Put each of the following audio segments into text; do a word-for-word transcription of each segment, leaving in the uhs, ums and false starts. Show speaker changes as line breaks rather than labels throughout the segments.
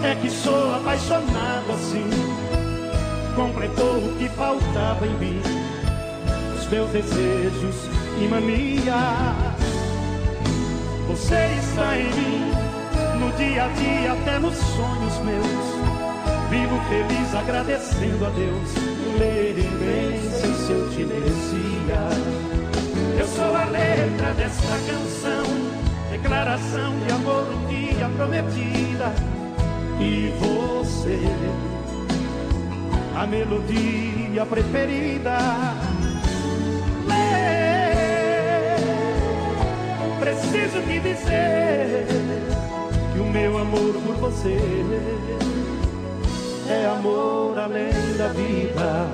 É que sou apaixonado assim, completou o que faltava em mim, os meus desejos e manias. Você está em mim, no dia a dia, até nos sonhos meus. Vivo feliz agradecendo a Deus, lembrança se eu te merecia. Eu sou a letra desta canção, declaração de amor um dia prometida. E você, a melodia preferida. Preciso te dizer que o meu amor por você é amor além da vida.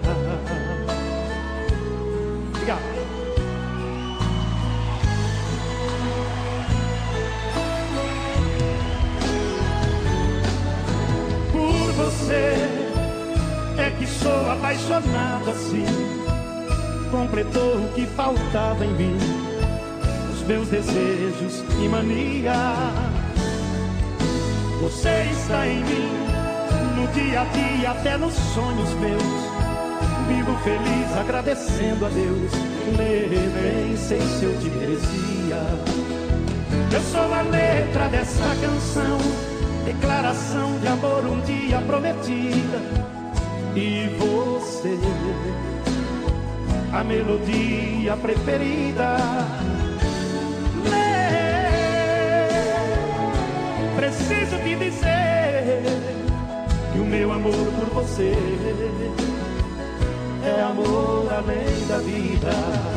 Obrigado. Por você é que sou apaixonado assim, completou o que faltava em mim, meus desejos e mania. Você está em mim, no dia a dia, até nos sonhos meus. Vivo feliz agradecendo a Deus, nem sei se eu te merecia. Eu sou a letra desta canção, declaração de amor um dia prometida. E você, a melodia preferida. Preciso te dizer que o meu amor por você é amor além da vida.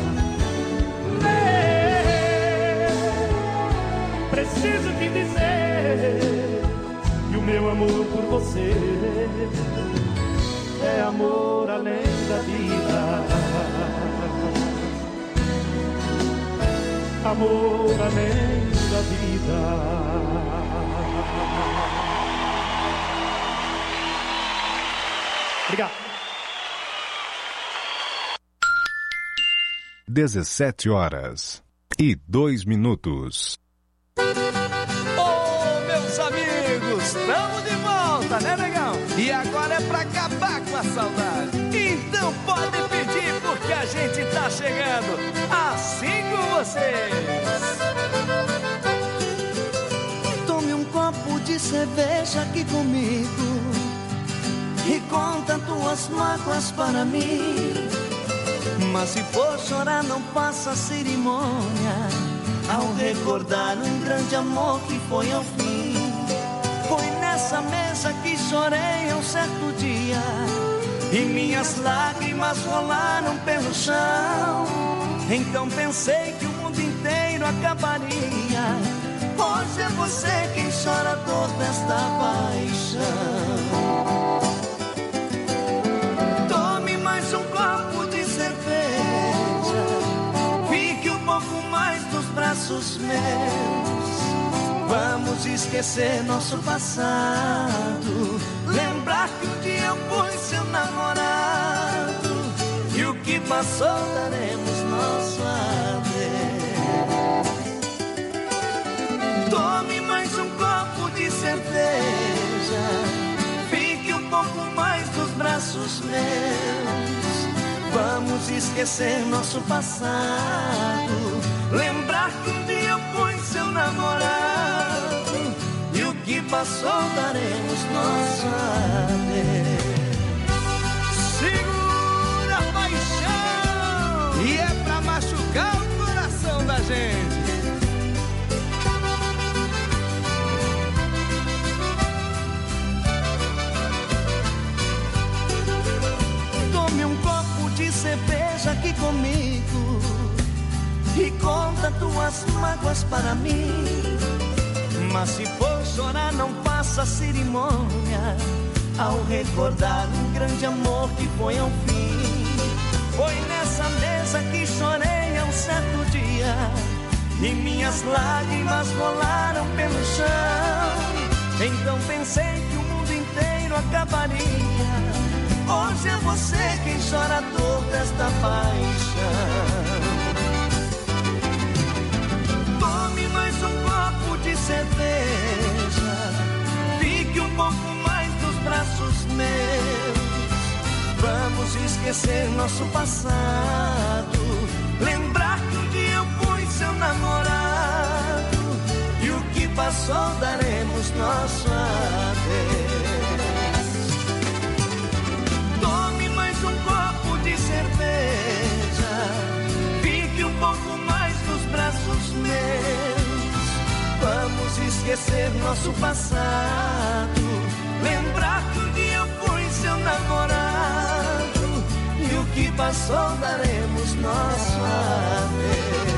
Preciso te dizer que o meu amor por você é amor além da vida. Amor além da vida. Obrigado.
dezessete horas e dois minutos.
Ô, meus amigos, estamos de volta, né, negão? E agora é pra acabar com a saudade. Então pode pedir, porque a gente tá chegando assim com vocês.
Tome um copo de cerveja aqui comigo e conta tuas mágoas para mim. Mas se for chorar não faça cerimônia ao recordar um grande amor que foi ao fim. Foi nessa mesa que chorei um certo dia e minhas lágrimas rolaram pelo chão. Então pensei que o mundo inteiro acabaria. Hoje é você quem chora a dor desta paixão. Tome mais um copo de cerveja, fique um pouco mais nos braços meus. Vamos esquecer nosso passado, lembrar que um dia eu fui seu namorado. E o que passou daremos nosso adeus. Tome mais um copo de cerveja, fique um pouco mais nos braços meus. Vamos esquecer nosso passado, lembrar que um dia eu fui seu namorado. E o que passou daremos nosso adeus.
Segura a paixão! E é pra machucar o coração da gente.
Tome um copo de cerveja aqui comigo e conta tuas mágoas para mim. Mas se for chorar não faça cerimônia ao recordar um grande amor que foi ao fim. Foi nessa mesa que chorei um certo dia e minhas lágrimas rolaram pelo chão. Então pensei que o mundo inteiro acabaria. Hoje é você quem chora a dor desta paixão. Tome mais um copo de cerveja, fique um esquecer nosso passado, lembrar que um dia eu fui seu namorado, e o que passou daremos nosso adeus. Tome mais um copo de cerveja, fique um pouco mais nos braços meus. Vamos esquecer nosso passado, lembrar que um dia eu fui seu namorado, e o que passou daremos nosso adeus.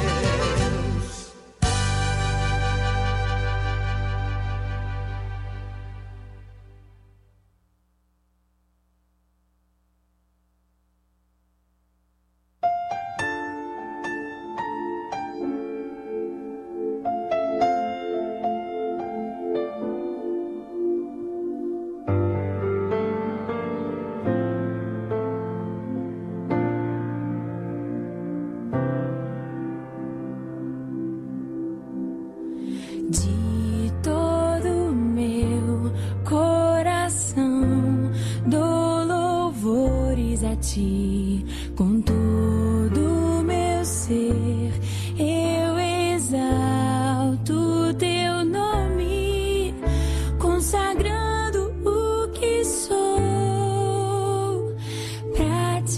Com todo o meu ser, eu exalto teu nome, consagrando o que sou pra te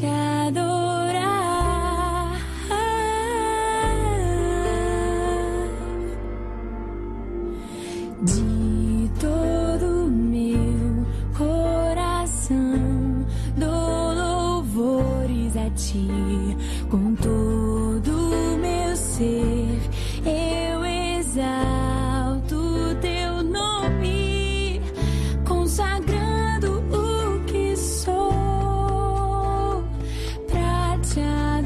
adorar. De todo o meu coração dou louvores a ti, com todo o meu ser, eu exalto teu nome, consagrando o que sou pra te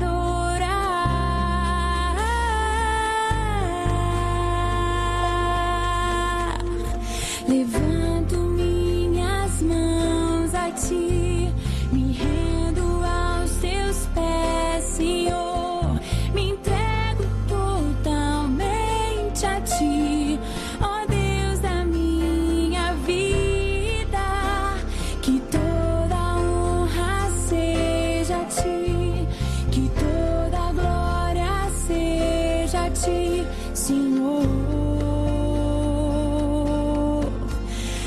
adorar. Levanto minhas mãos a ti, me rendo aos teus pés, Senhor, me entrego totalmente a ti, ó Deus da minha vida. Que toda honra seja a ti, que toda glória seja a ti, Senhor.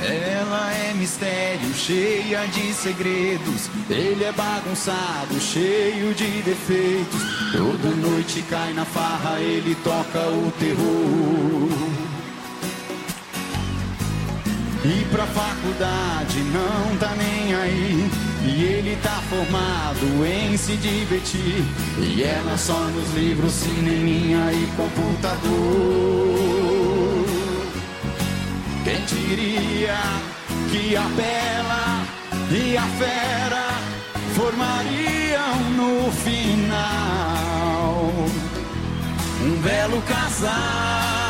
Ela é mistério, cheia de segredos. Ele é bagunçado, cheio de defeitos. Toda noite cai na farra, ele toca o terror. E pra faculdade não tá nem aí. E ele tá formado em se divertir. E ela só nos livros, cineminha e computador. Quem diria que a Bela e a Fera formariam no final um belo casal.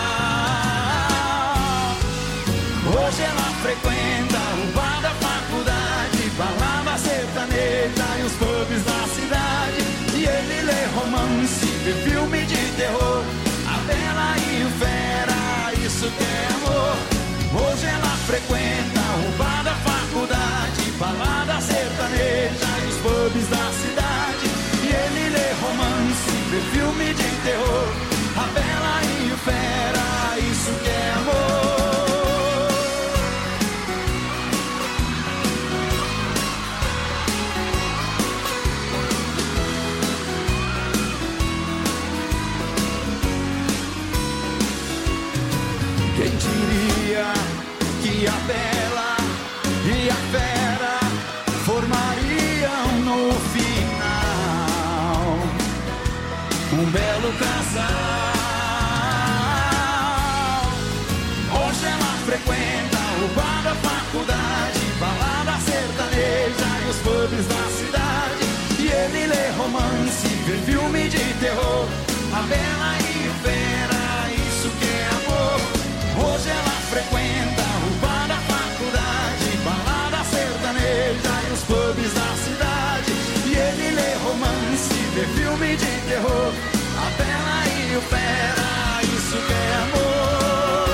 Hoje ela frequenta o bar da faculdade, balada sertaneja e os pubs da cidade. E ele lê romance, vê filme de terror. A Bela e o Fera, isso que é amor. Hoje ela frequenta o bar da faculdade, balada sertaneja e os pubs da cidade. E ele lê romance, vê filme de terror. A Bela e o Fera, isso que é amor. Quem diria que a Bela e a Fera formariam no final um belo casal. Hoje ela frequenta o bar da faculdade, balada sertaneja e os pubs da cidade. E ele lê romance, vê filme de terror. A Bela e o Fera, isso que é amor. Hoje ela frequenta o bar da faculdade, balada sertaneja e os pubs da cidade. E ele lê romance, vê filme de terror. A Bela e o Fera, isso que é amor.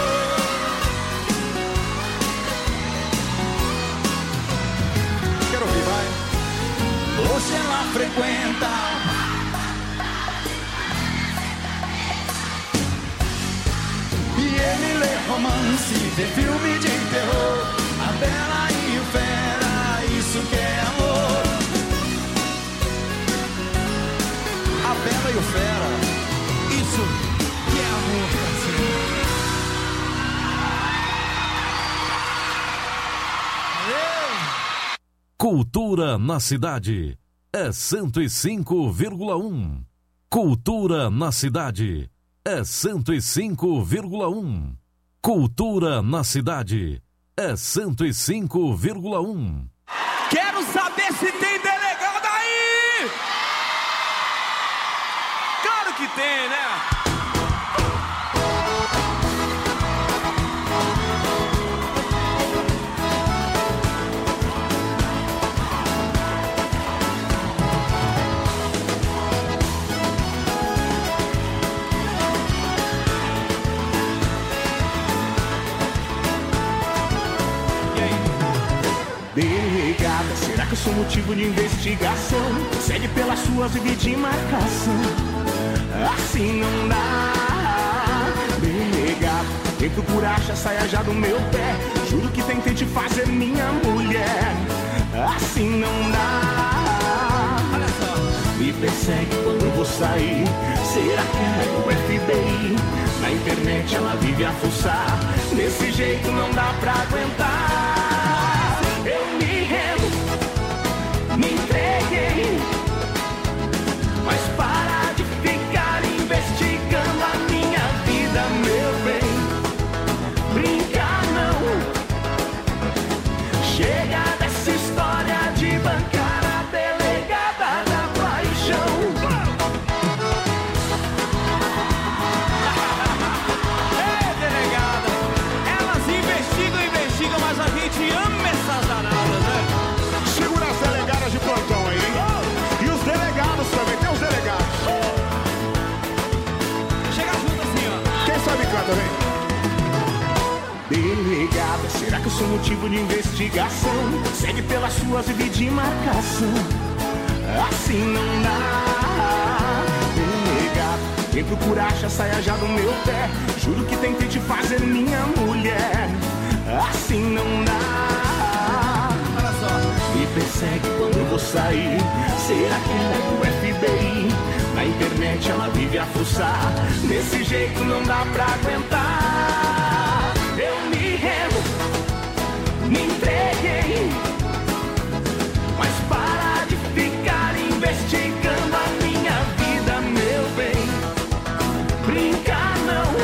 Quero ouvir, vai. Hoje ela frequenta ele lê romance, vê filme de terror. A Bela e o Fera, isso que é amor. A Bela e o Fera, isso que é amor.
Cultura na cidade é cento e cinco vírgula um. Cultura na cidade é cento e cinco vírgula um. Cultura na cidade é cento e cinco vírgula um.
Quero saber se tem delegado aí! Claro que tem, né?
Delegada, será que eu sou motivo de investigação? Segue pelas suas vidas de marcação. Assim não dá. Delegada, quem procura acha, saia já do meu pé. Juro que tentei te fazer minha mulher. Assim não dá. Me persegue quando eu vou sair. Será que é o F B I? Na internet ela vive a fuçar. Desse jeito não dá pra aguentar. Eu me rendo, me entreguei. Mas para de ficar investigando a minha vida, meu bem. Brincar não. Chega dessa história de bancar a delegada da paixão.
Ei, delegada, elas investigam, investigam, mas a gente ama essas danadas, né?
Segura as delegadas de plantão aí, hein? E os delegados também, tem os delegados.
Chega junto assim, ó.
Quem sabe canta, vem. Delegada, será que eu sou motivo de investigação? Segue pelas suas vidas de marcação. Assim não dá. Delegada, quem procura acha, saia já do meu pé. Juro que tentei te fazer minha mulher. assim não dá.
Olha só.
Me persegue quando eu vou sair. Será que ela é do F B I? Na internet ela vive a fuçar. Desse jeito não dá pra aguentar. Eu me rendo, me entreguei, mas para de ficar investigando a minha vida, meu bem. Brincar não.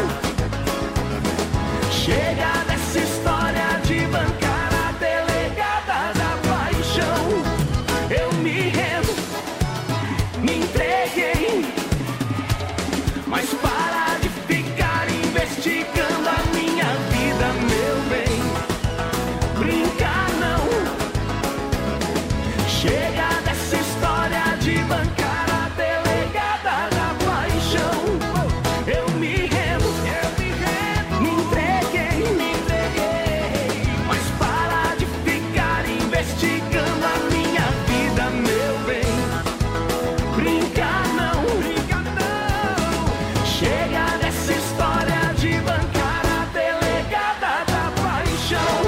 Chega dessa história de bancar a delegada da paixão. Eu me rendo, me entreguei, mas para de ficar investigando a minha vida, meu bem. Brincar não. Chega dessa história de bancar a delegada da paixão. Eu me rendo, eu me rendo, me entreguei, me entreguei, mas para de ficar investigando a minha vida, meu bem. Brincar não, brincar não. Chega dessa história de bancar a delegada da paixão.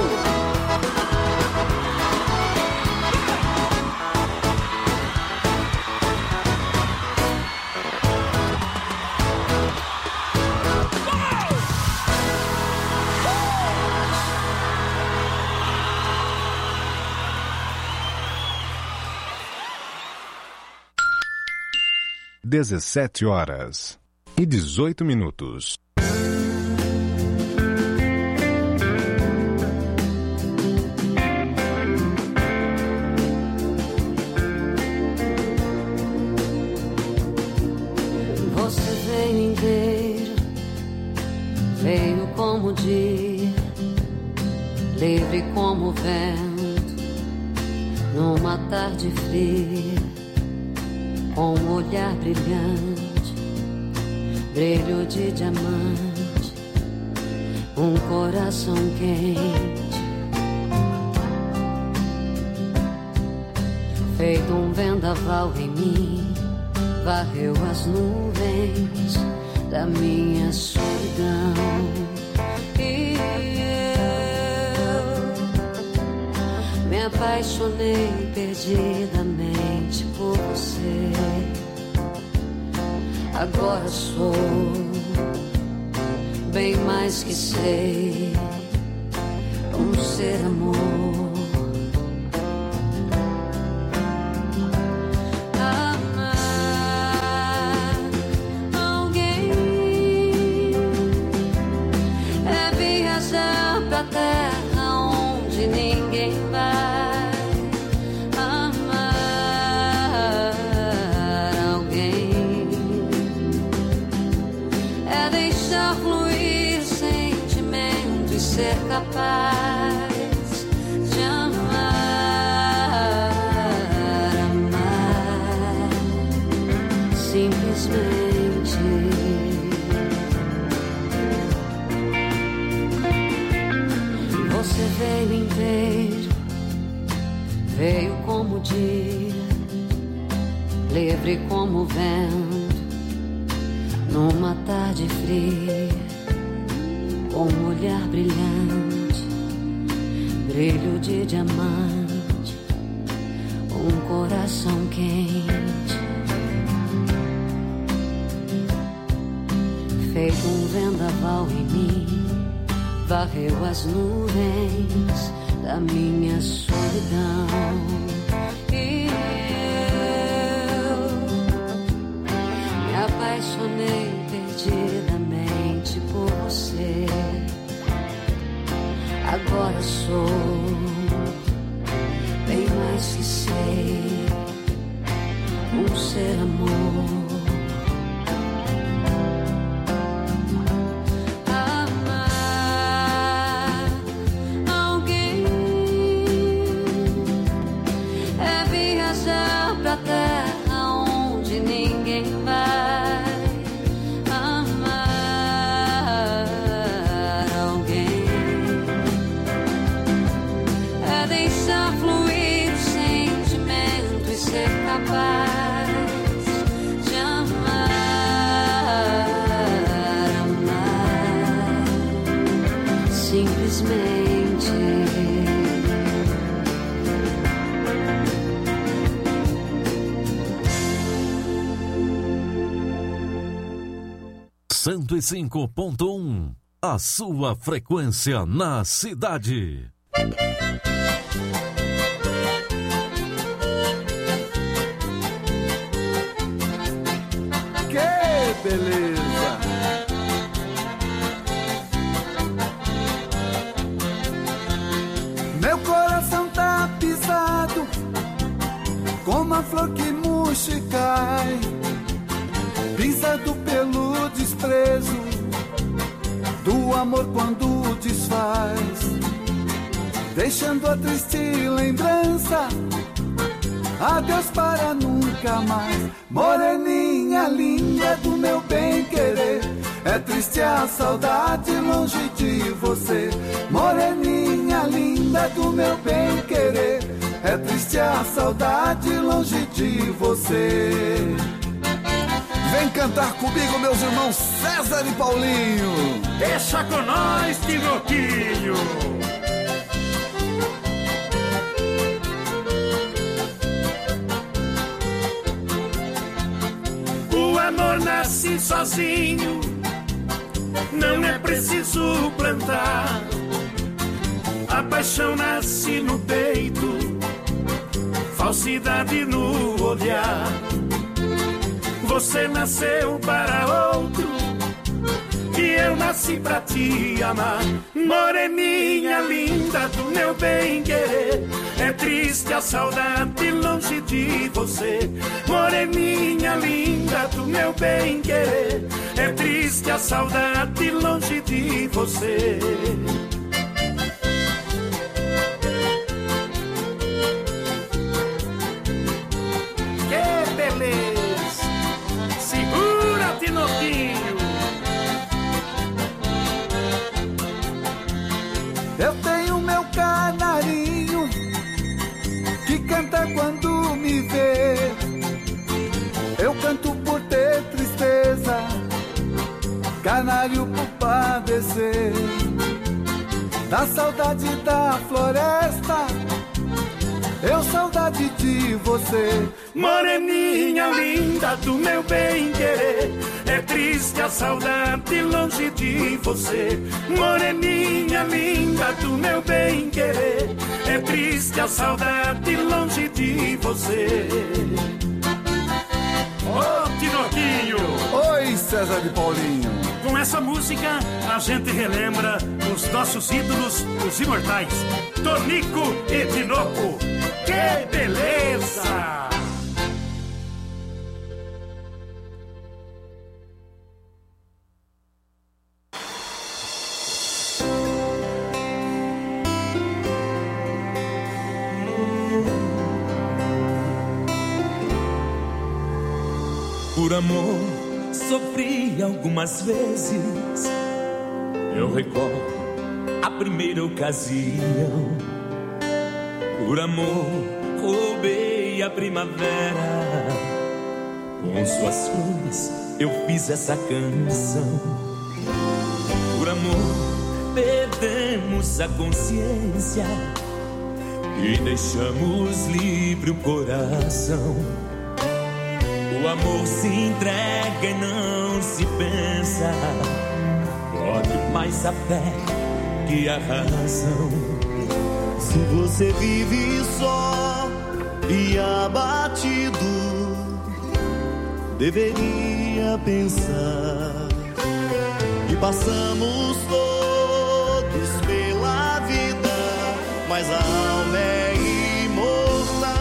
dezessete horas e dezoito minutos.
Você veio inteiro, veio como o dia, livre como o vento, numa tarde fria, com um olhar brilhante, brilho de diamante, um coração quente, feito um vendaval em mim, varreu as nuvens da minha solidão. E eu me apaixonei perdidamente por você. Agora sou bem mais que sei, um ser amor. Terra onde ninguém vai amar alguém, é deixar fluir sentimento e ser capaz de amar, amar simplesmente. Você veio inteiro, veio como o dia, livre como o vento, numa tarde fria, com um olhar brilhante, brilho de diamante, um coração quente, feito um vendaval em mim, varreu as nuvens da minha solidão. E eu me apaixonei perdidamente por você. Agora sou bem mais que sei, um ser amor. Terra onde ninguém vai amar alguém, é deixar fluir o sentimento e ser capaz de amar.
cento e cinco ponto um. A sua frequência na cidade.
Que beleza! Meu coração tá pisado como a flor que murcha e cai, pisado pelo desprezo do amor quando desfaz, deixando a triste lembrança. Adeus para nunca mais, moreninha linda do meu bem-querer. É triste a saudade longe de você, moreninha linda do meu bem-querer. É triste a saudade longe de você. Vem cantar comigo, meus irmãos César e Paulinho.
Deixa com nós, Tinoquinho. O amor nasce sozinho, não é preciso plantar. A paixão nasce no peito, falsidade no olhar. Você nasceu para outro e eu nasci pra te amar. Moreninha linda do meu bem-querer, é triste a saudade longe de você. Moreninha linda do meu bem-querer, é triste a saudade longe de você. Que beleza! Segura, Tinoquinho!
Eu tenho meu canarinho que canta quando me vê. Eu canto por ter tristeza, canário por padecer da saudade da floresta. Eu saudade de você.
Moreninha linda do meu bem-querer, é triste a saudade longe de você. Moreninha linda do meu bem-querer, é triste a saudade longe de você. Ô, oh, Tinoquinho!
Oi, César e Paulinho!
Com essa música, a gente relembra os nossos ídolos, os imortais, Tonico e Tinoco. Que beleza!
Por amor, sofri algumas vezes. Eu recordo a primeira ocasião. Por amor, roubei a primavera. Com suas flores, eu fiz essa canção. Por amor, perdemos a consciência e deixamos livre o coração. O amor se entrega e não se pensa. Pode mais a fé que a razão.
Se você vive só e abatido, deveria pensar que passamos todos pela vida, mas a alma é imortal.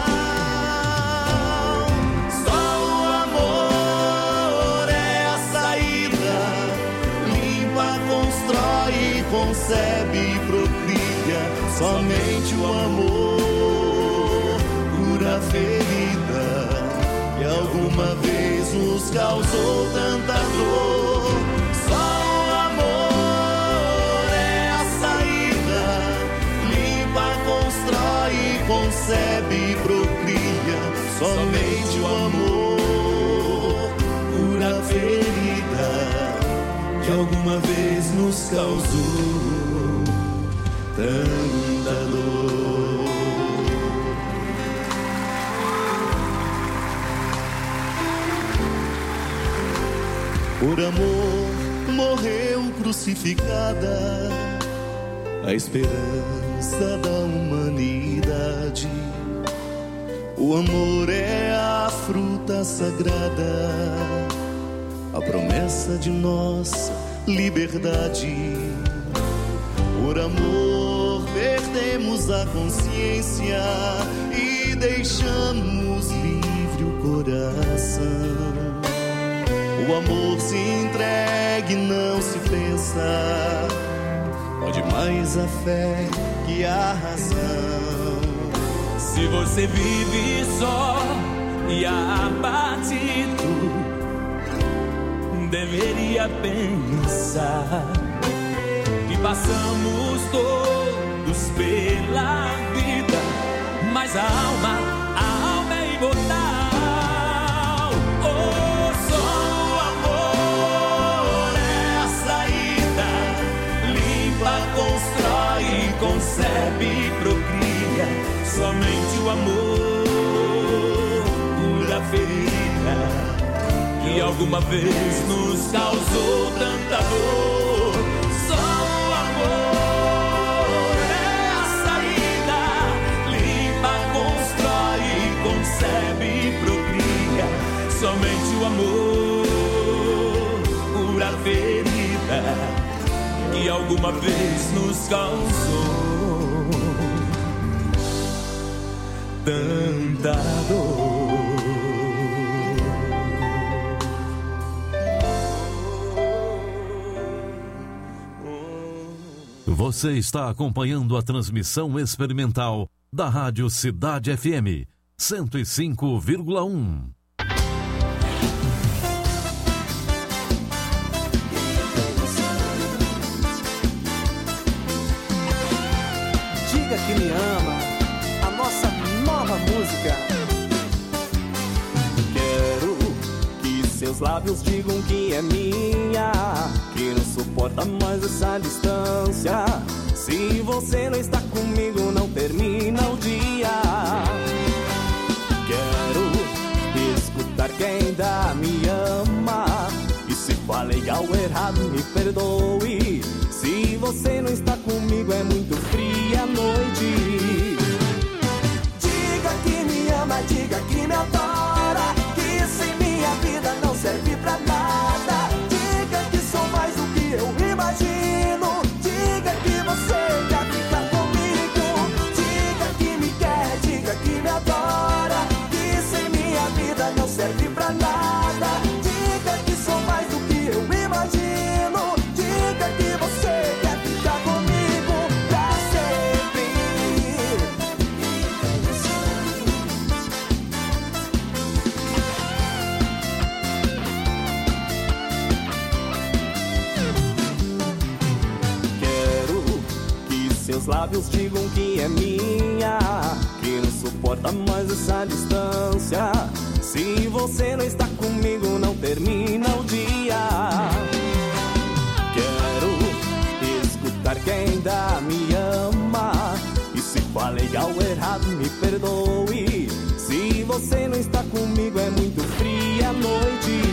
Só o amor é a saída, limpa, constrói, concebe e procria. Somente o amor cura a ferida que alguma vez nos causou tanta dor. Só o amor é a saída, limpa, constrói, concebe e procria. Somente o amor cura a ferida que alguma vez nos causou tanta dor. Por amor, morreu crucificada, a esperança da humanidade. O amor é a fruta sagrada, a promessa de nossa liberdade. Por amor perdemos a consciência e deixamos livre o coração. O amor se entrega e não se pensa, pode mais a fé que a razão.
Se você vive só e abatido, deveria pensar que passamos todos pela vida, mas a alma, a alma é imortal. Oh, só o amor é a saída, limpa, constrói, concebe, procria. Somente o amor cura a ferida que alguma vez nos causou tanta dor. Só o amor é a saída, limpa, constrói, concebe, procria. Somente o amor cura a ferida que alguma vez nos causou tanta dor.
Você está acompanhando a transmissão experimental da Rádio Cidade F M cento e cinco vírgula um.
Diga que me ama, a nossa nova música.
Quero que seus lábios digam que é minha, que não suporta mais essa distância. Se você não está comigo, não termina o dia. Quero escutar que ainda me ama, e se falei algo errado, me perdoe. Se você não está comigo, é muito fria a noite.
Diga que me ama, diga que me adora, que sem minha vida não serve pra nada. Diga que sou mais do que eu imagino. Diga que você quer ficar comigo. Diga que me quer, diga que me adora, que sem minha vida não serve pra nada. Diga que sou mais do que eu imagino. Diga que você quer ficar comigo pra sempre.
Seus lábios digam que é minha, que não suporta mais essa distância. Se você não está comigo, não termina o dia. Quero escutar que ainda me ama, e se falei algo errado, me perdoe. Se você não está comigo, é muito fria a noite.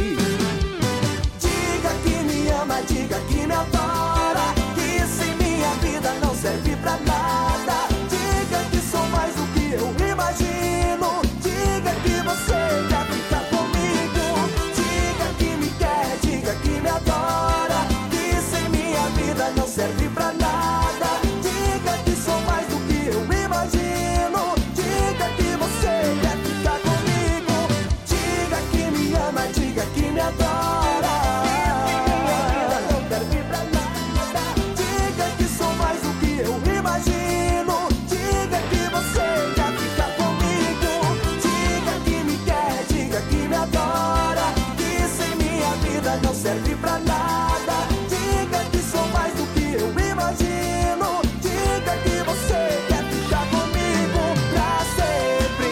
Diga que me ama, diga que me adora, que sem minha vida não serve pra nada. Diga que sou mais do que eu imagino. Diga que você quer ficar comigo. Diga que me quer, diga que me adora, que sem minha vida não serve pra nada. Diga que sou mais do que eu imagino. Diga que você quer ficar comigo. Diga que me ama, diga que me adora, que sem minha vida não serve pra nada. Diga que sou mais do que eu imagino. Diga que você quer ficar comigo. Diga que me quer, diga que me adora, que sem minha vida não serve pra nada. Diga que sou mais do que eu imagino. Diga que você quer ficar comigo pra sempre.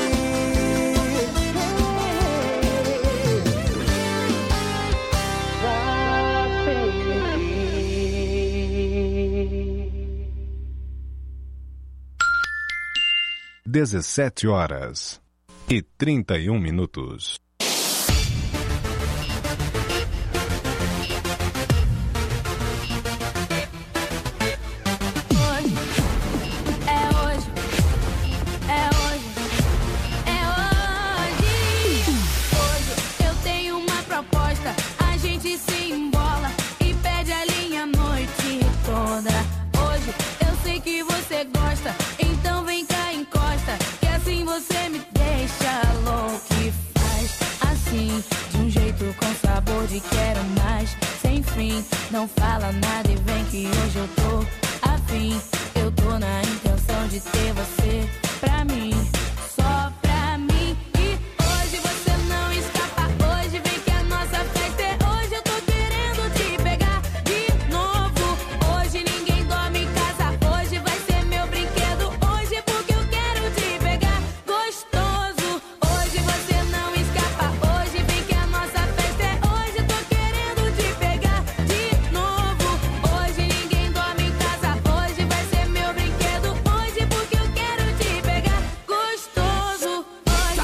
dezessete horas e trinta e um minutos.
mais, sem fim. Não fala nada e vem que hoje eu tô afim. Eu tô na intenção de ter você pra mim, só pra mim. E hoje você não escapa, hoje vem que a nossa festa é hoje. Eu tô querendo te pegar de novo. Hoje ninguém dorme em casa, hoje vai ser meu brinquedo. Hoje porque eu quero te pegar gostoso. Hoje você não escapa, hoje vem que a nossa festa é hoje. Eu tô querendo te pegar de novo. Hoje ninguém dorme em casa, hoje vai ser meu brinquedo. Hoje porque eu quero te pegar gostoso. Hoje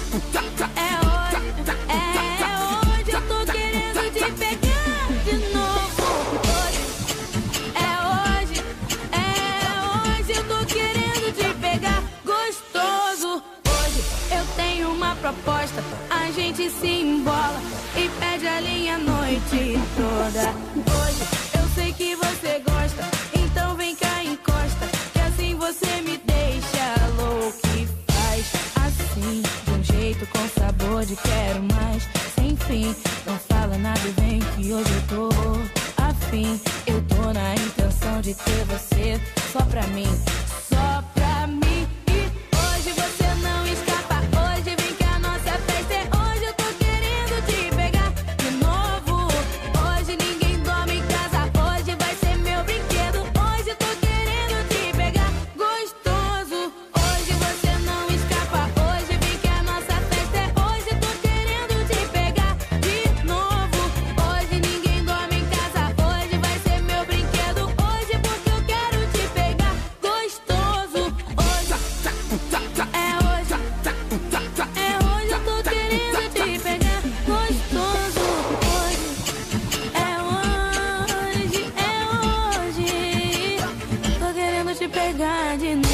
é hoje, é hoje. Eu tô querendo te pegar de novo. Hoje é hoje, é hoje. Eu tô querendo te pegar gostoso. Hoje eu tenho uma proposta, a gente se embola e pede a linha a noite toda. Hoje eu sei que você gosta, então vem cá, encosta, que assim você me deixa louco e faz assim, de um jeito com sabor de quero mais, sem fim. Não fala nada e vem que hoje eu tô afim. Eu tô na intenção de ter você só pra mim, só pra mim. E hoje você não escapa, hoje vem que a nossa festa é hoje. Eu tô querendo te pegar de novo. Hoje ninguém dorme em casa, hoje vai ser meu brinquedo. Hoje eu tô querendo te pegar gostoso. Hoje você não escapa, hoje vem que a nossa festa é hoje. Eu tô querendo te pegar de novo. Hoje ninguém dorme em casa, hoje vai ser meu brinquedo. Hoje porque eu quero te pegar gostoso. Hoje é hoje, é hoje. Eu tô querendo te pegar gostoso. Hoje é hoje, é hoje. Tô querendo te pegar de novo.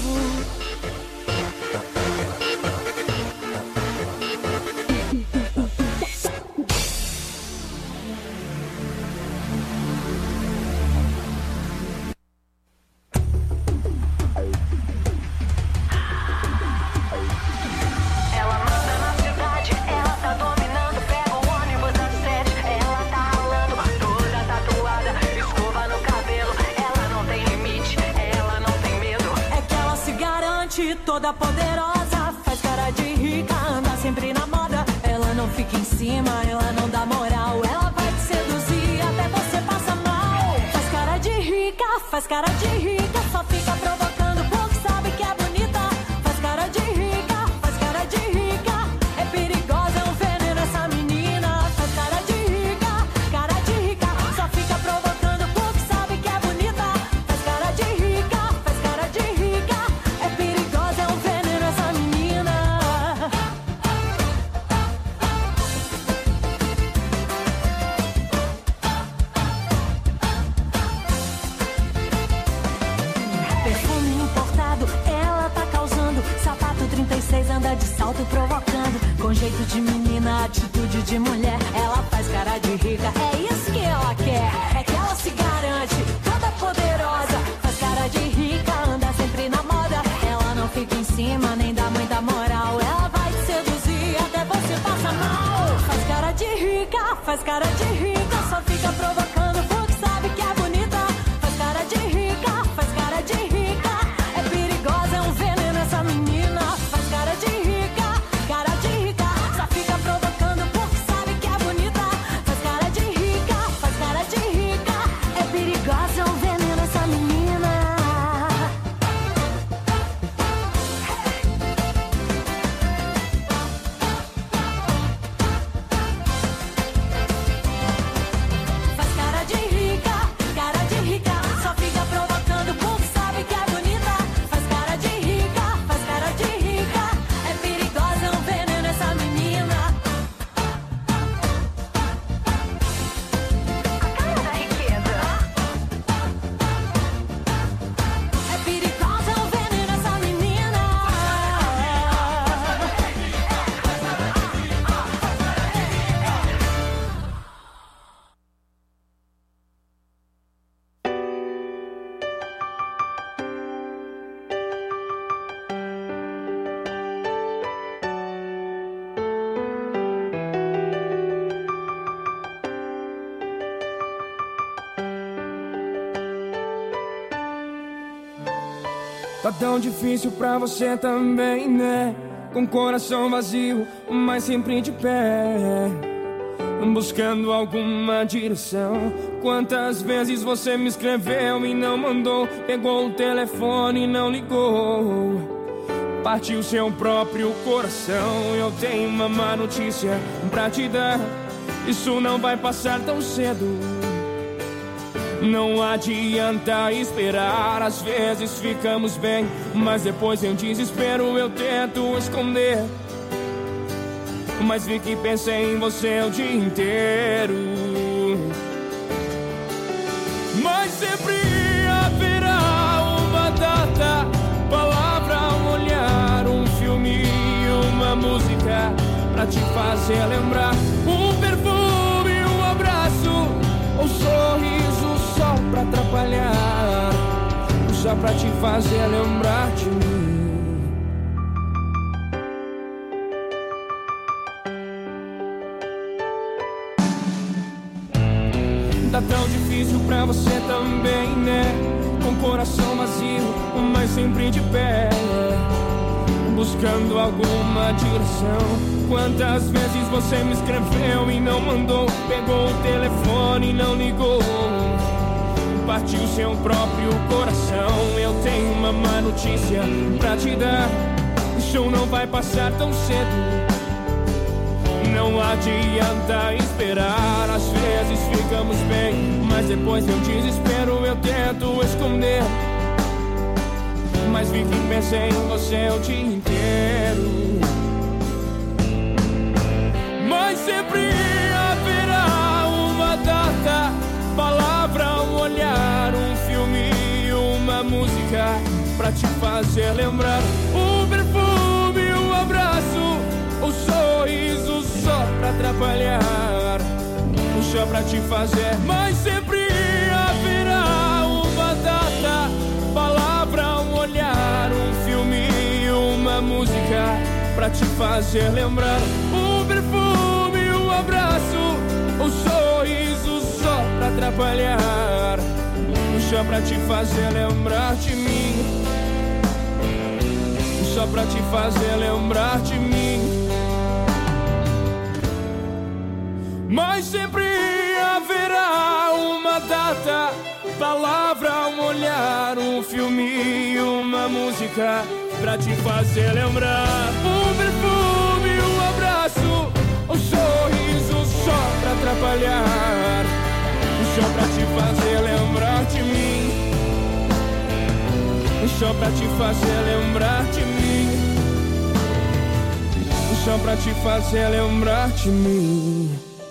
Ela manda na cidade, ela tá dominando. Pega o ônibus das sete, ela tá ralando. Toda tatuada, escova no cabelo. Ela não tem limite, ela não tem medo.
É que ela se garante, toda poderosa. Faz cara de rica, anda sempre na moda. Ela não fica em cima, ela não dá moral. Ela vai te seduzir até você passa mal. Faz cara de rica, faz cara de rica. Só fica provocando porque sabe que é bonita. Faz cara de rica, faz cara de rica. É perigosa, é um veneno essa menina. Faz cara de rica, cara de rica. Só fica provocando porque sabe que é bonita. Faz cara de rica, faz cara de rica. É perigosa, é um veneno essa menina. Perfume importado, ela tá causando. Sapato trinta e seis anda de salto provocando. Com jeito de menina, atitude de mulher. Ela faz cara de rica, é isso que ela quer. É que ela se garante, toda poderosa. Faz cara de rica, anda sempre na moda. Ela não fica em cima, nem dá muita moral. Ela vai te seduzir até você passa mal. Faz cara de rica, faz cara de rica. Só fica provocando porque sabe que é bonita. Faz cara de rica, faz cara de rica. É perigosa, é um veneno essa menina. Faz cara de rica, cara de rica. Só fica provocando porque sabe que é bonita. Faz cara de rica, faz cara de rica. É perigosa, é um veneno essa menina. Faz cara
Tá tão difícil pra você também, né? Com coração vazio, mas sempre de pé, buscando alguma direção. Quantas vezes você me escreveu e não mandou? Pegou o telefone e não ligou. Partiu seu próprio coração. Eu tenho uma má notícia pra te dar: isso não vai passar tão cedo. Não adianta esperar. Às vezes ficamos bem, mas depois em desespero eu tento esconder. Mas vi que pensei em você o dia inteiro. Mas sempre haverá uma data, palavra, um olhar, um filme, uma música pra te fazer lembrar. Um perfume, um abraço, um sorriso só pra atrapalhar, só pra te fazer lembrar de mim. Tá tão difícil pra você também, né? Com coração vazio, mas sempre de pé, buscando alguma direção. Quantas vezes você me escreveu e não mandou? Pegou o telefone e não ligou. Partiu seu próprio coração. Eu tenho uma má notícia pra te dar: isso não vai passar tão cedo. Não adianta esperar. Às vezes ficamos bem, mas depois eu desespero eu tento esconder. Mas vi que pensei em você o dia inteiro. Mas sempre haverá uma data, palavra, um olhar, um filme, uma música pra te fazer lembrar. Um perfume, um abraço, um sorriso só pra atrapalhar, só pra te fazer. Mas sempre haverá uma data, palavra, um olhar, um filme, uma música pra te fazer lembrar. Um perfume, um abraço, um sorriso só pra atrapalhar, só pra te fazer lembrar de mim, só pra te fazer lembrar de mim. Mas sempre haverá uma data, palavra, um olhar, um filme, uma música pra te fazer lembrar. Um perfume, um abraço, um sorriso só pra atrapalhar, só pra te fazer lembrar de mim, só pra te fazer lembrar de mim, só pra te fazer lembrar de mim.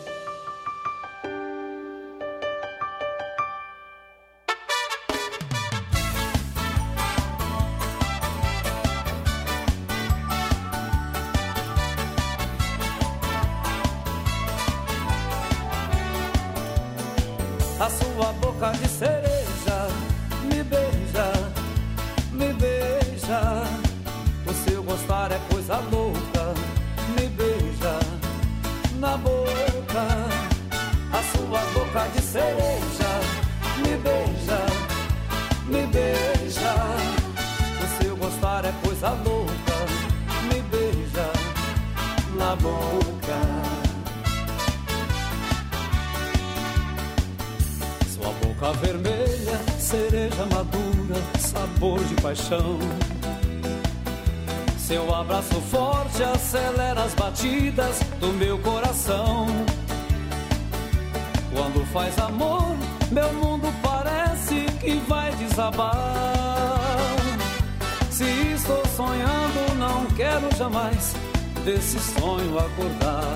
A sua boca de cereja me beija, me beija. O seu gostar é coisa louca, me beija na boca. A sua boca de cereja me beija, me beija. O seu gostar é coisa louca, me beija na boca. Boca vermelha, cereja madura, sabor de paixão. Seu abraço forte acelera as batidas do meu coração. Quando faz amor, meu mundo parece que vai desabar. Se estou sonhando, não quero jamais desse sonho acordar.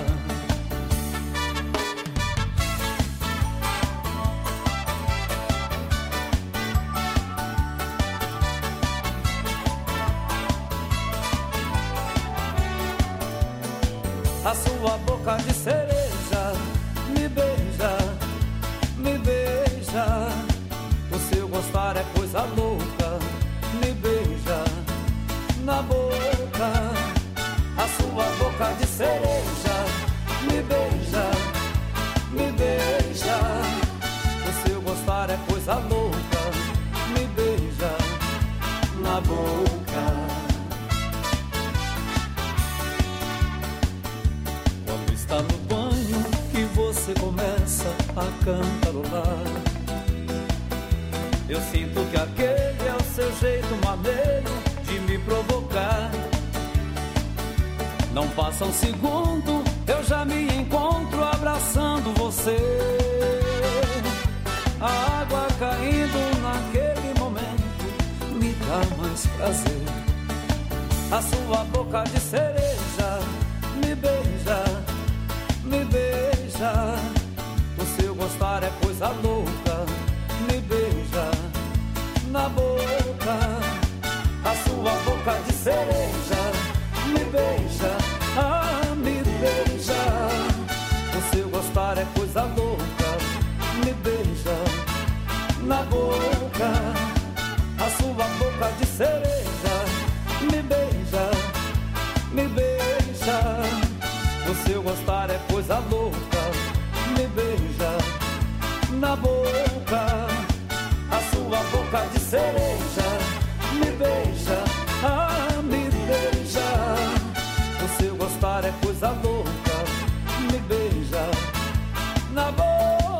A sua boca de cereja me beija, me beija. O seu gostar é coisa louca, me beija na boca. A sua boca de cereja me beija, me beija. O seu gostar é coisa louca, me beija na boca. começa a cantarolar. Eu sinto que aquele é o seu jeito maneiro de me provocar. Não passa um segundo, eu já me encontro abraçando você. A água caindo naquele momento me dá mais prazer. A sua boca de cereja me beija, me beija. O seu gostar é coisa louca, me beija na boca. A sua boca de cereja me beija, ah, me beija. O seu gostar é coisa louca, me beija na boca. A sua boca de cereja me beija, me beija. O seu gostar é coisa louca, me beija na boca. A sua boca de cereja me beija, ah, me beija. O seu gostar é coisa louca, me beija na boca.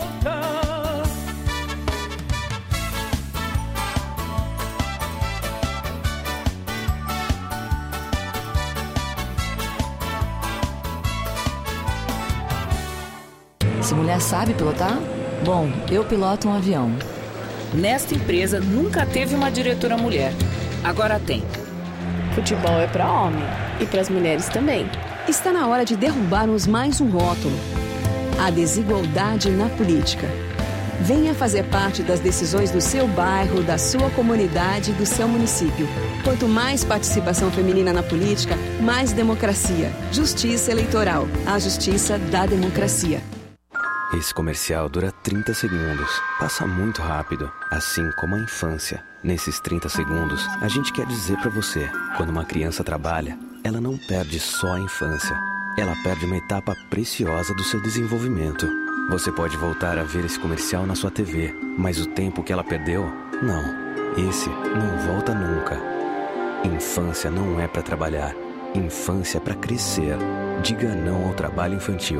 Essa mulher sabe pilotar? Bom, eu piloto um avião.
Nesta empresa nunca teve uma diretora mulher. Agora tem.
Futebol é para homem e para as mulheres também.
Está na hora de derrubarmos mais um rótulo: a desigualdade na política. Venha fazer parte das decisões do seu bairro, da sua comunidade, do seu município. Quanto mais participação feminina na política, mais democracia. Justiça Eleitoral. A justiça da democracia.
Esse comercial dura trinta segundos. Passa muito rápido, assim como a infância. Nesses trinta segundos, a gente quer dizer pra você: quando uma criança trabalha, ela não perde só a infância. Ela perde uma etapa preciosa do seu desenvolvimento. Você pode voltar a ver esse comercial na sua T V, mas o tempo que ela perdeu, não. Esse não volta nunca. Infância não é pra trabalhar. Infância é pra crescer. Diga não ao trabalho infantil.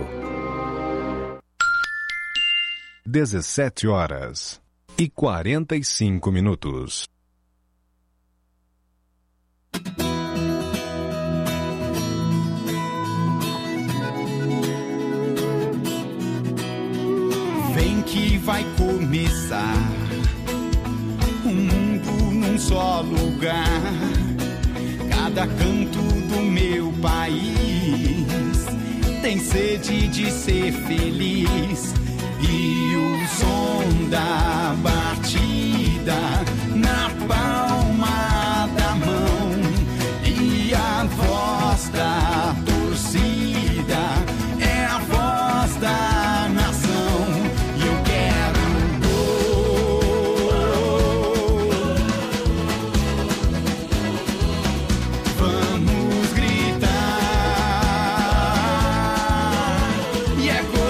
dezessete horas e quarenta e cinco minutos.
Vem que vai começar um mundo num só lugar. Cada canto do meu país tem sede de ser feliz. E o som da batida na palma da mão e a voz da torcida é a voz da nação. E eu quero gol. Vamos gritar. E é gol.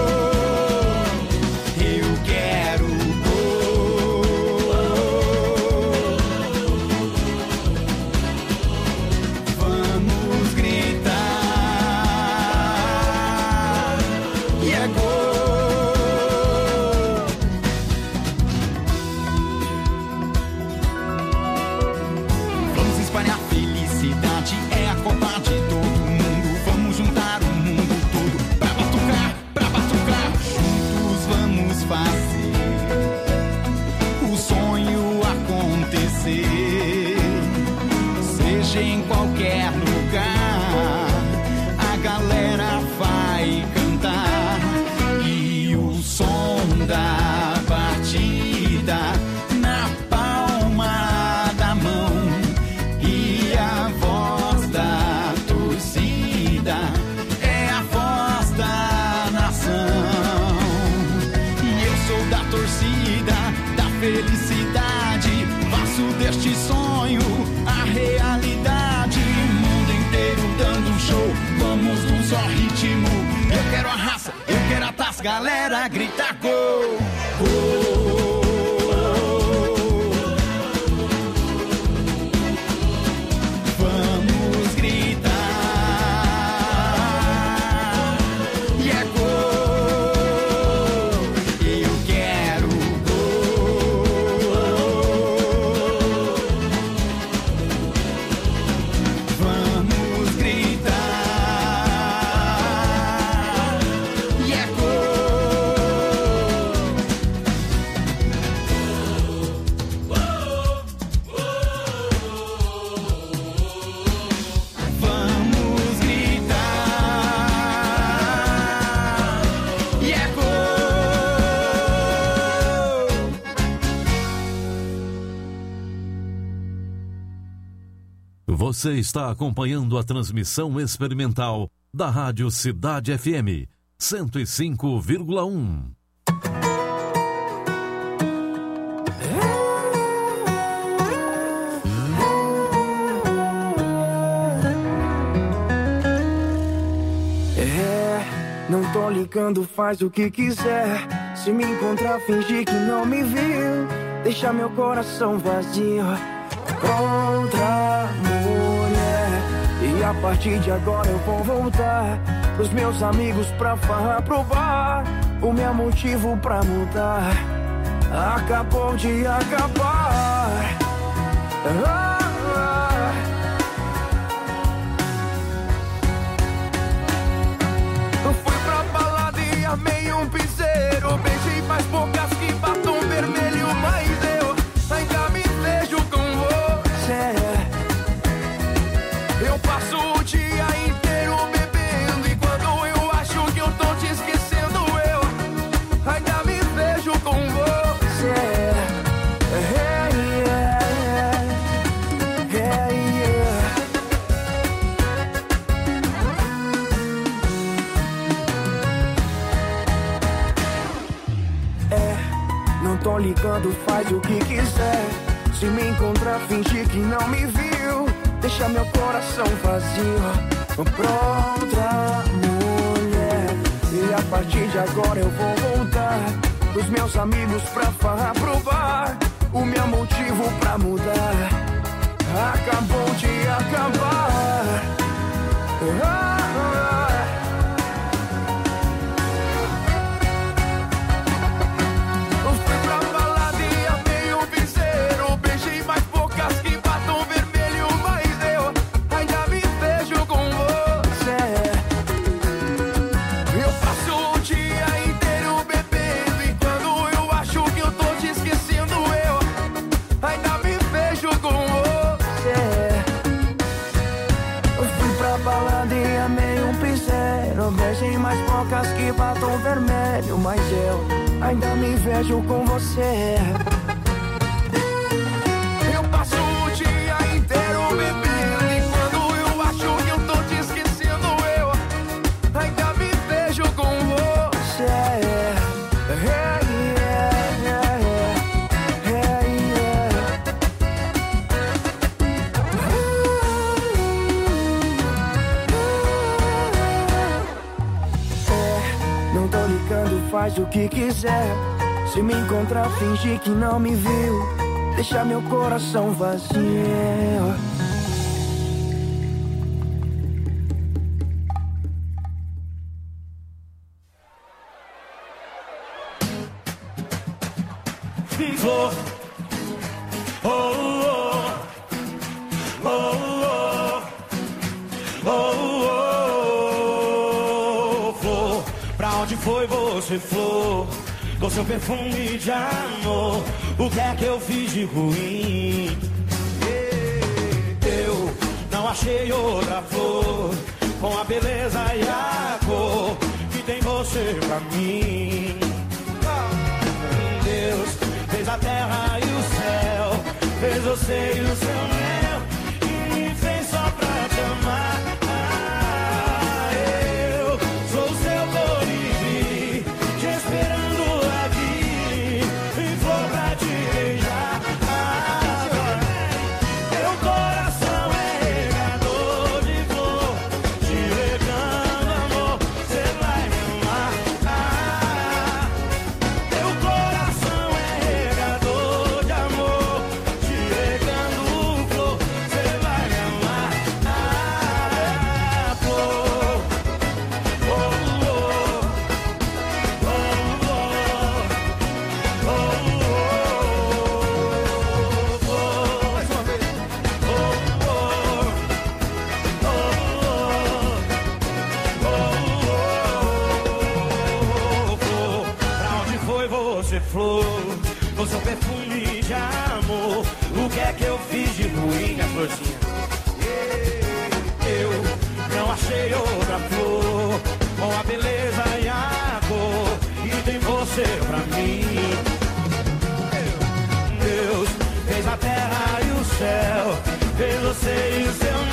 Em qualquer lugar, a galera vai cantar. E o som da batida na palma da mão e a voz da torcida é a voz da nação. E eu sou da torcida, da felicidade, faço deste sonho a realidade. Mundo inteiro dando um show, vamos num só ritmo. Eu quero a raça, eu quero a taça, galera grita gol, gol. Vamos gritar. E é gol.
Você está acompanhando a transmissão experimental da Rádio Cidade F M cento e cinco vírgula um.
É, não tô ligando, faz o que quiser. Se me encontrar, fingir que não me viu. Deixa meu coração vazio contra mulher. E a partir de agora eu vou voltar pros meus amigos pra farra, pro bar. O meu motivo pra mudar acabou de acabar. Ah, ah. Eu fui pra balada e amei um piseiro. Beijei mais bocas que batom vermelho, mas eu ainda me vejo com você. Eu passo o dia inteiro bebendo, e quando eu acho que eu tô te esquecendo, eu ainda me vejo com você. Hey, yeah, yeah, yeah. É, não tô ligando, faz o que quiser. Se me encontrar, fingir que não me viu. Deixa meu coração vazio pra outra mulher. E a partir de agora eu vou voltar pros meus amigos pra farra, pro bar. O meu motivo pra mudar acabou de acabar. Ah, ah. Eu fui pra balada e amei um piseiro. Beijei mais bocas que batom vermelho, mas eu ainda me vejo com você. Eu passo o dia inteiro bebendo, e quando eu acho que eu tô te esquecendo, eu ainda me vejo com você. Eu fui pra balada e amei um piseiro. Beijei mais bocas que batom vermelho, mas eu ainda me vejo com você. Eu passo o dia inteiro bebendo, e quando eu acho que eu tô te esquecendo, eu ainda me vejo com você. Hey, yeah, yeah, yeah, yeah. É, não tô ligando, faz o que quiser. Se me encontrar, fingir que não me viu. Deixa meu coração vazio.
Flor, oh, oh, oh, oh, oh, oh, flor, pra onde foi você, flor? Com seu perfume de amor, o que é que eu fiz de ruim? Eu não achei outra flor com a beleza e a cor que tem você pra mim. Deus fez a terra e o céu, fez você e o seu mel, e me fez só pra te amar. Ah, eu sou o seu colibri, te esperando aqui, e flor pra te beijar. Ah, meu coração é regador de flor, te regando amor, cê vai me amar. Ah, meu coração é regador de amor, te regando flor, cê vai me amar. Ah, flor, oh, oh, oh, oh, oh, oh, flor, mais uma vez. Oh, oh, oh, oh, oh, flor, pra onde foi você, flor? Com seu perfume de amor, o que é que eu fiz de ruim, minha florzinha? Eu não achei outra flor com a beleza e a cor que tem você pra mim. Deus fez a terra e o céu, fez você e o seu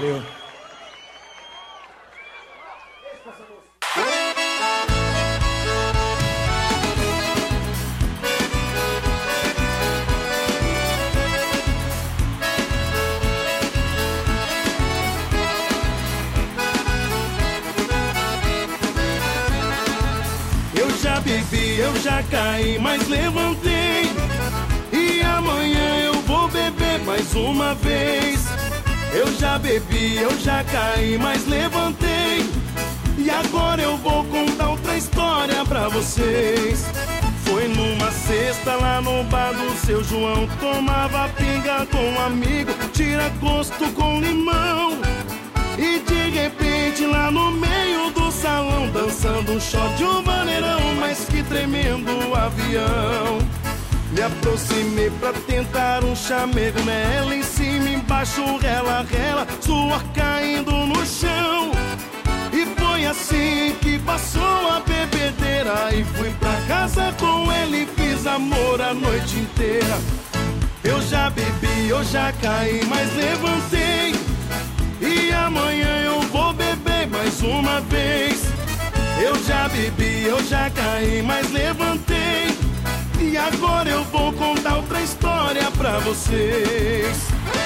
Valeu.
Eu já bebi, eu já caí, mas levantei. E amanhã eu vou beber mais uma vez. Eu já bebi, eu já caí, mas levantei. E agora eu vou contar outra história pra vocês. Foi numa sexta lá no bar do seu João. Tomava pinga com um amigo, tira gosto com limão. E de repente lá no meio do salão, dançando um shot de um maneirão, mas que tremendo avião. Me aproximei pra tentar um chamego nela, em cima, embaixo, rela, rela, suor caindo no chão. E foi assim que passou a bebedeira, e fui pra casa com ele, fiz amor a noite inteira. Eu já bebi, eu já caí, mas levantei. E amanhã eu vou beber mais uma vez. Eu já bebi, eu já caí, mas levantei. E agora eu vou contar outra história pra vocês.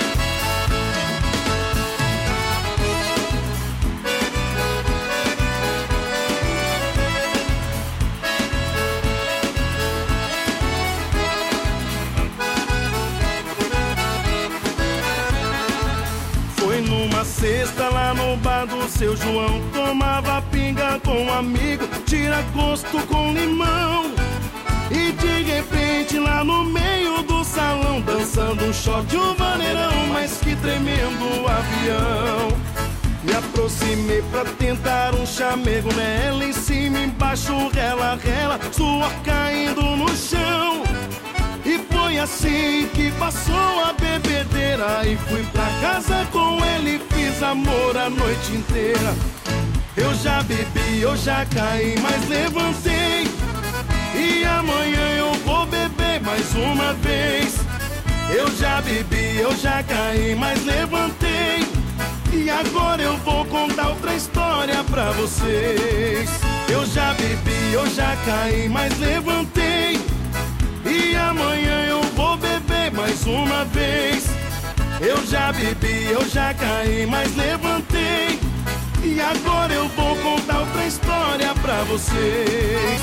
Foi numa sexta lá no bar do seu João. Tomava pinga com um amigo, tira gosto com limão. E de repente lá no meio do salão, dançando um shot de um maneirão, mas que tremendo avião. Me aproximei pra tentar um chamego nela, em cima, embaixo, rela, rela, suor caindo no chão. E foi assim que passou a bebedeira, e fui pra casa com ele, fiz amor a noite inteira. Eu já bebi, eu já caí, mas levantei. E amanhã eu vou beber mais uma vez. Eu já bebi, eu já caí, mas levantei. E agora eu vou contar outra história pra vocês. Eu já bebi, eu já caí, mas levantei. E amanhã eu vou beber mais uma vez. Eu já bebi, eu já caí, mas levantei. E agora eu vou contar outra história pra vocês.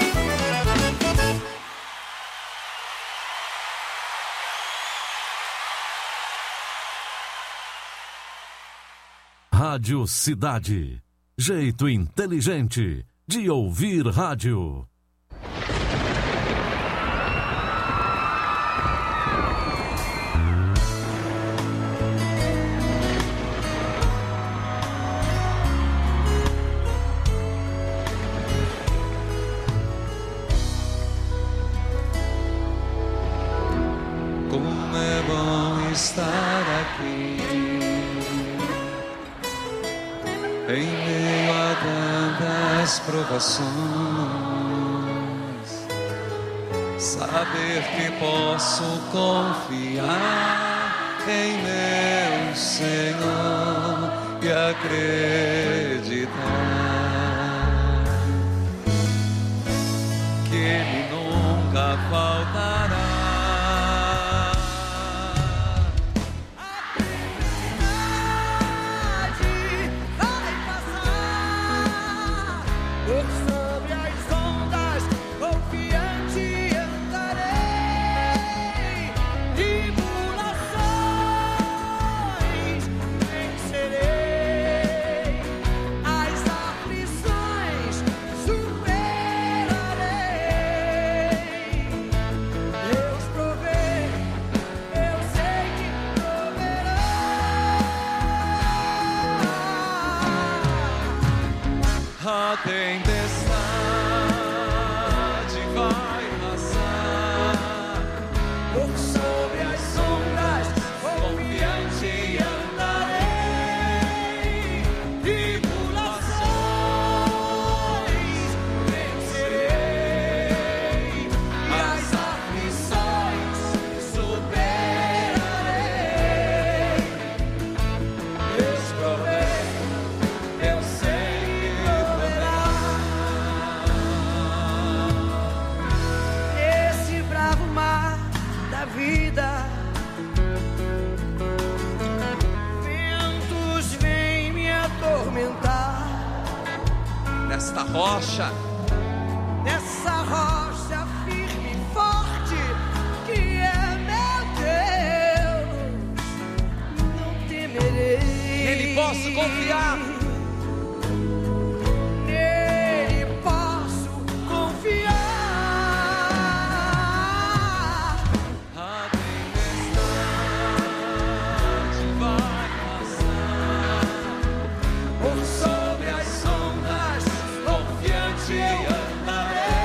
Rádio Cidade. Jeito inteligente de ouvir rádio.
Como é bom estar aqui, em meio a tantas provações, saber que posso confiar em meu Senhor e acreditar que Ele nunca faltará. A tempestade
rocha.
Nessa rocha firme e forte que é meu Deus, não temerei.
Nele posso confiar.